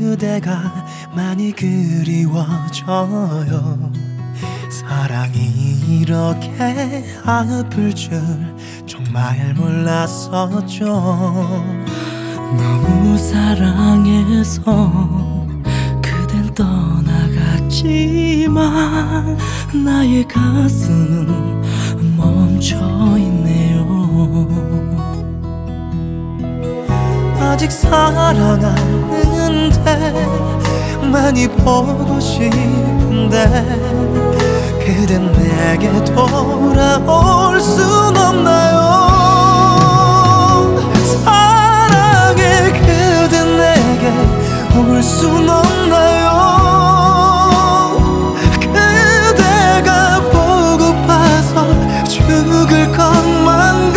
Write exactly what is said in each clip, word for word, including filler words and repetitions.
그대가 많이 그리워져요. 사랑이 이렇게 아플 줄 정말 몰랐었죠. 너무 사랑해서 그댄 떠나갔지만 나의 가슴은 멈춰있네요. 아직 사랑하는데 많이 보고 싶은데 그댄 내게 돌아올 순 없나요? 사랑해 그댄 내게 올 순 없나요? 그대가 보고파서 죽을 것만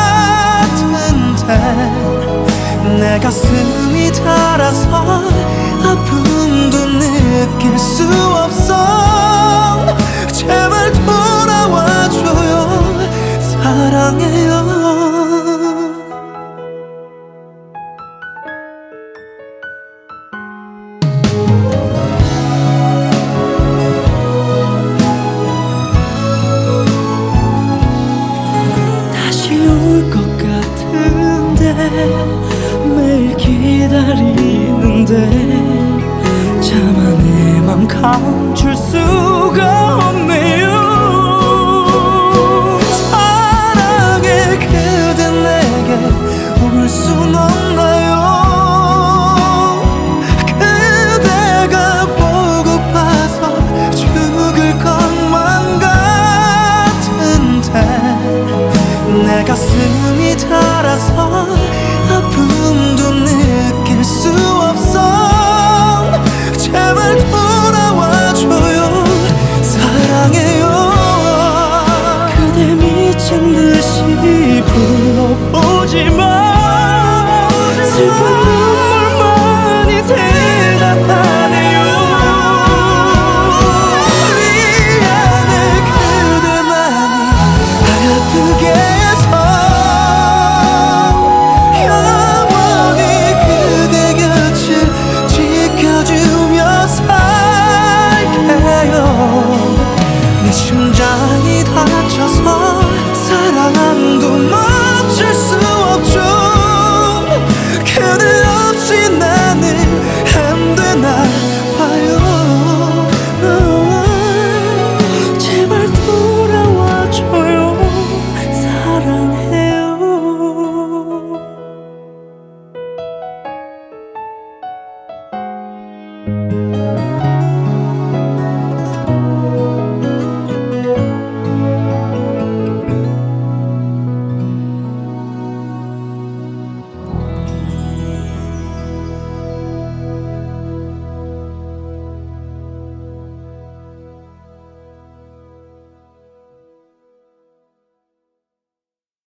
같은데 내 가슴이 닳아서 아픔도 느낄 수 없어. 제발 돌아와줘요. 사랑해요. 다시 올 것 같은데 매일 기다리는데 차마 내 맘 감출 수가 없네요. 사랑해 그대 내게 올 순 없나요? 그대가 보고파서 죽을 것만 같은데 내 가슴이 닳아서 아픔도 느낄 수 없어. 제발 돌아와줘요. 사랑해요. 그대 미친 듯이 불러보지만 슬픈 눈물만이 대답하네요. 미안해 그대만이 아프게 해서 영원히 그대 곁을 지켜주며 살게요. 내 심장이 다쳐서 사랑함도 멈출 수 없죠. 그대 없이 나는 안 되나 봐요. 제발 돌아와줘요. 사랑해요.